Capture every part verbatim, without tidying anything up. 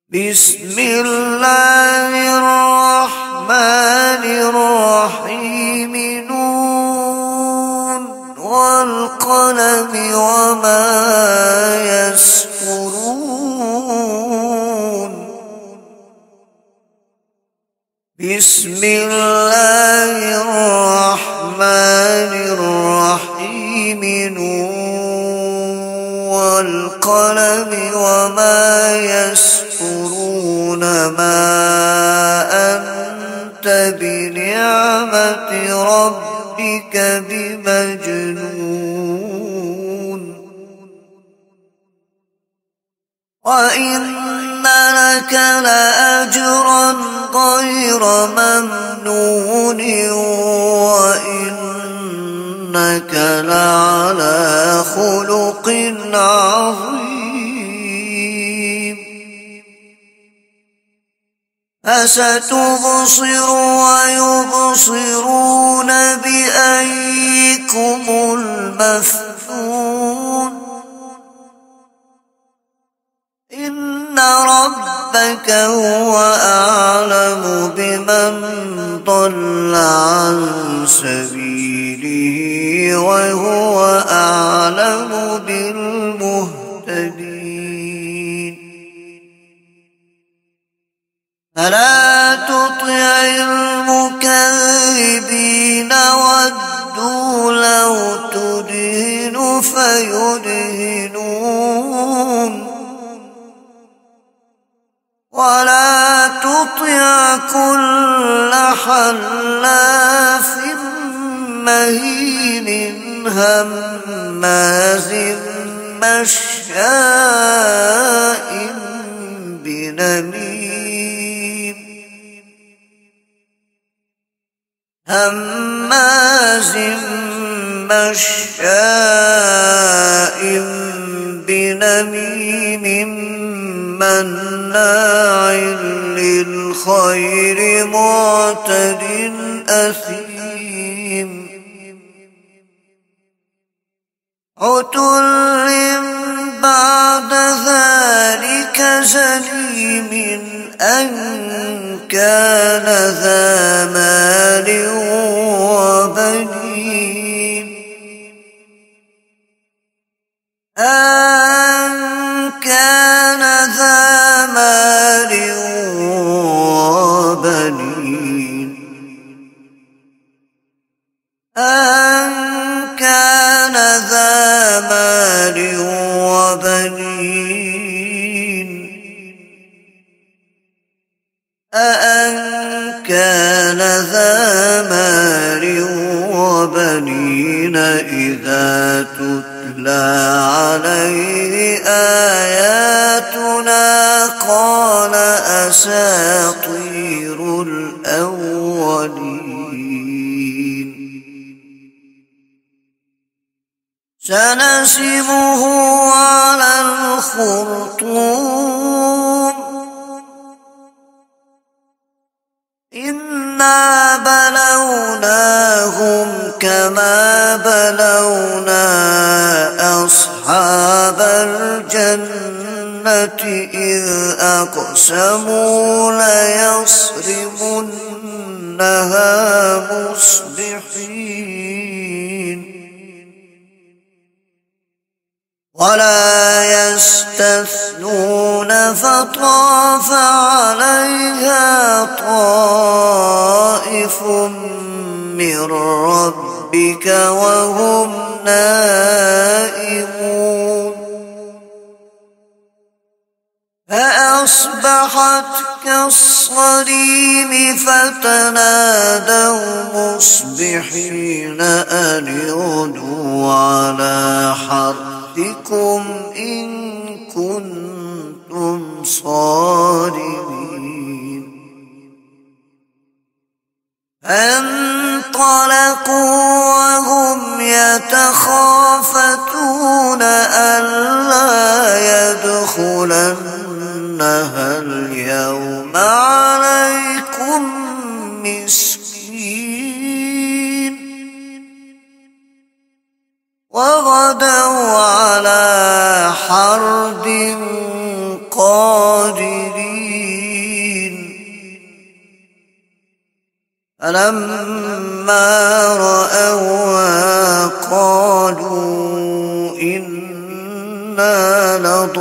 بسم الله الرحمن الرحيم نون والقلم وما يسطرون بسم الله الرحمن الرحيم نون والقلم وما يسطرون ما أنت بنعمة ربك بمجنون وإن لك لأجرا غير ممنون وإنك لعلى خلق عظيم فستبصر ويبصرون بأيكم المفتون إن ربك هو أعلم بمن ضل عن سبيله وهو أعلم بالمهتدين فلا تطع المكذبين ودوا لو تدهن فيدهنون ولا تطع كل حلاف مهين هماز مشاء بنميم هماز مشاء بنميم مناع للخير معتد أثيم عتل بعد ذلك زنيم أن كان ذا مال وبنين أن كان ذا مال وبنين أن كان ذا مال وبنين أأن كان ذا مال وبنين إذا تتلى عليه آياتنا قال أساطير الأولين سنسمه على الخرطوم إنا بلوناهم كما بلونا أصحاب الجنة إذ أقسموا ليصرمنها مصبحين ولا يستثنون فطاف عليها طائف من ربك وهم نائمون فأصبحت كالصريم فتنادوا مصبحين أن اغدوا على حرثكم إن كنتم صارمين فانطلقوا وهم يتخافتون ألا يدخلنها اليوم عليكم مسكين وغدوا على حرد قادرين فلما رأوها قالوا إنا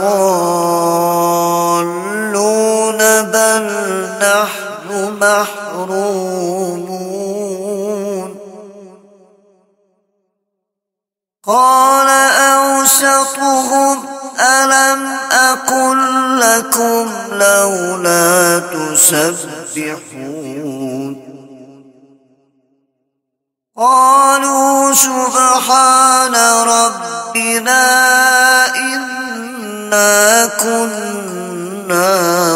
لضالون بل نحن محرومون قال أوسطهم ألم أقل لكم لولا تسبحون قالوا سبحان ربنا إنا كنا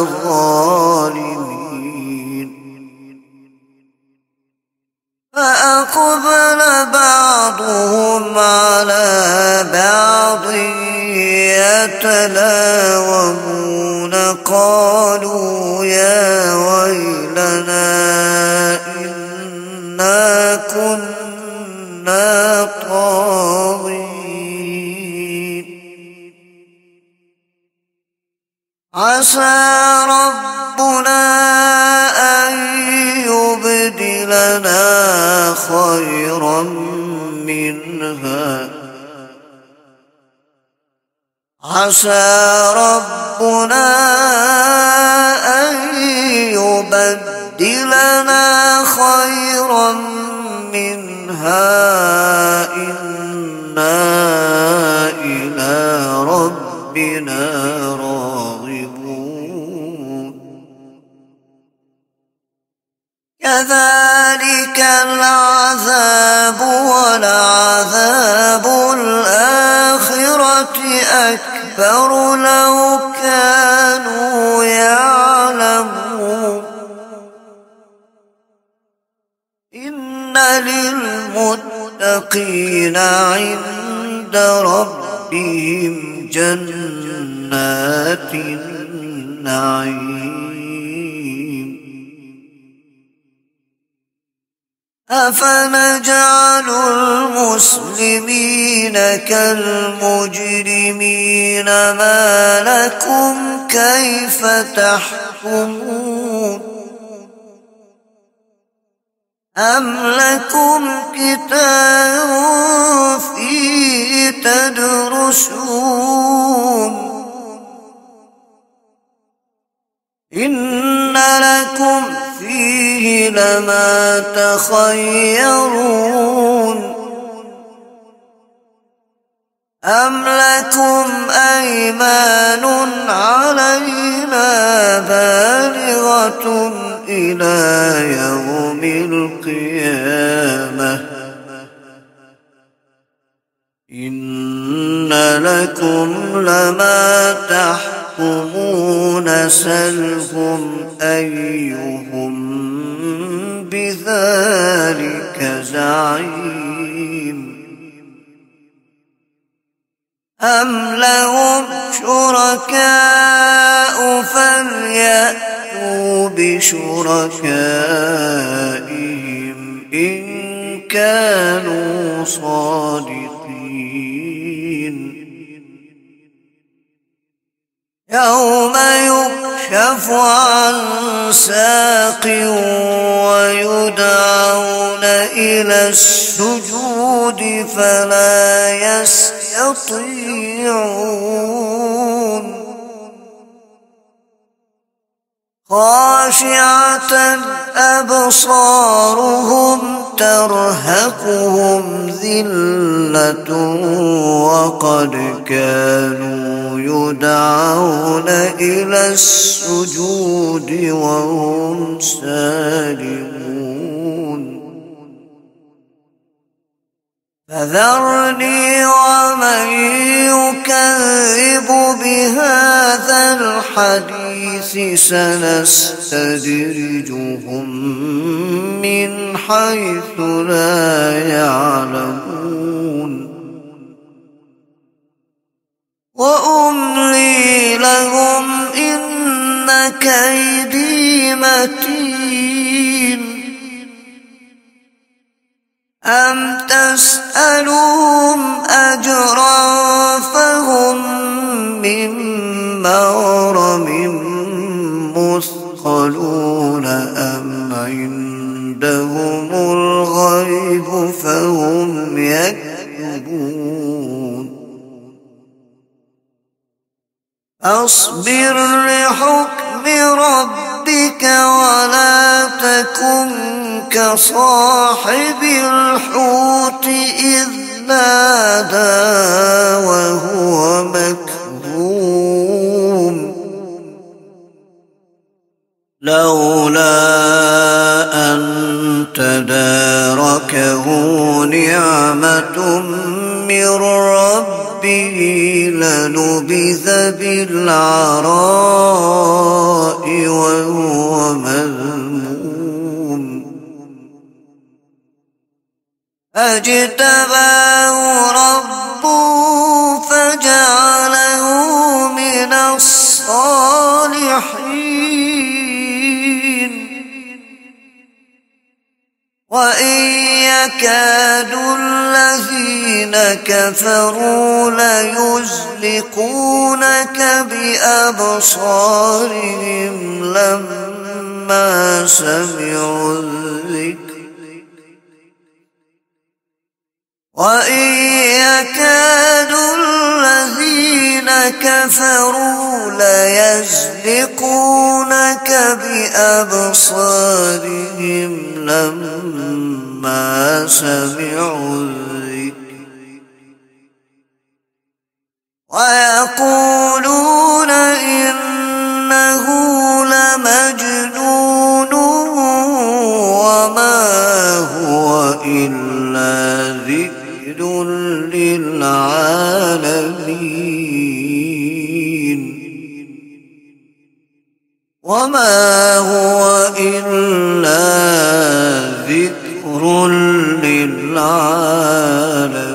ظالمين فأقبل بعضهم على بعض يتلاومون قالوا يا ويلنا إنا كنا طاغين عسى ربنا أن يبدلنا خيرا منها عسى ربنا أن يبدلنا خيرا منها إنا إلى ربنا راغبون كذلك العذاب ولعذاب الآخرة أكبر لو كانوا يعلمون إن للمتقين عند ربهم جنات النعيم أفنجعل المسلمين كالمجرمين ما لكم كيف تحكمون أم لكم كتاب فيه تدرسون إن لكم فيه لما تخيرون أم لكم أيمان علينا بالغة إلى يوم القيامة إن لكم لما تحكمون سلهم أيهم بذلك زعيم أم لهم شركاء فليأتوا بشركائهم إن كانوا صادقين يوم يكشف عن ساق ويدعون إلى السجود فلا يستطيعون خاشعة أبصارهم ترهقهم ذلة وقد كانوا يدعون إلى السجود وهم سالمون فذرني ومن يكذب بهذا الحديث سنستدرجهم من حيث لا يعلمون وأملي لهم إن كيدي متين أم تسألهم أجرا فهم من مغرم مثقلون أم عندهم فهم يكذبون أصبر لحكم ربك ولا تكن كصاحب الحوت إذ نادى وهو مكظوم لولا أن تداركه نعمة من ربه لنبذ بالعراء وهو مذموم فاجتباه ربه فجعله من الصالحين وإن يكاد الذين كفروا ليزلقونك بأبصارهم لما سمعوا الذكر وإن يكاد الذين كفروا ليزلقونك بأبصارهم لما سمعوا الذكر ويقولون إنه لمجنون وما هو إلا ذكر للعالمين وما هو إلا ذكر للعالمين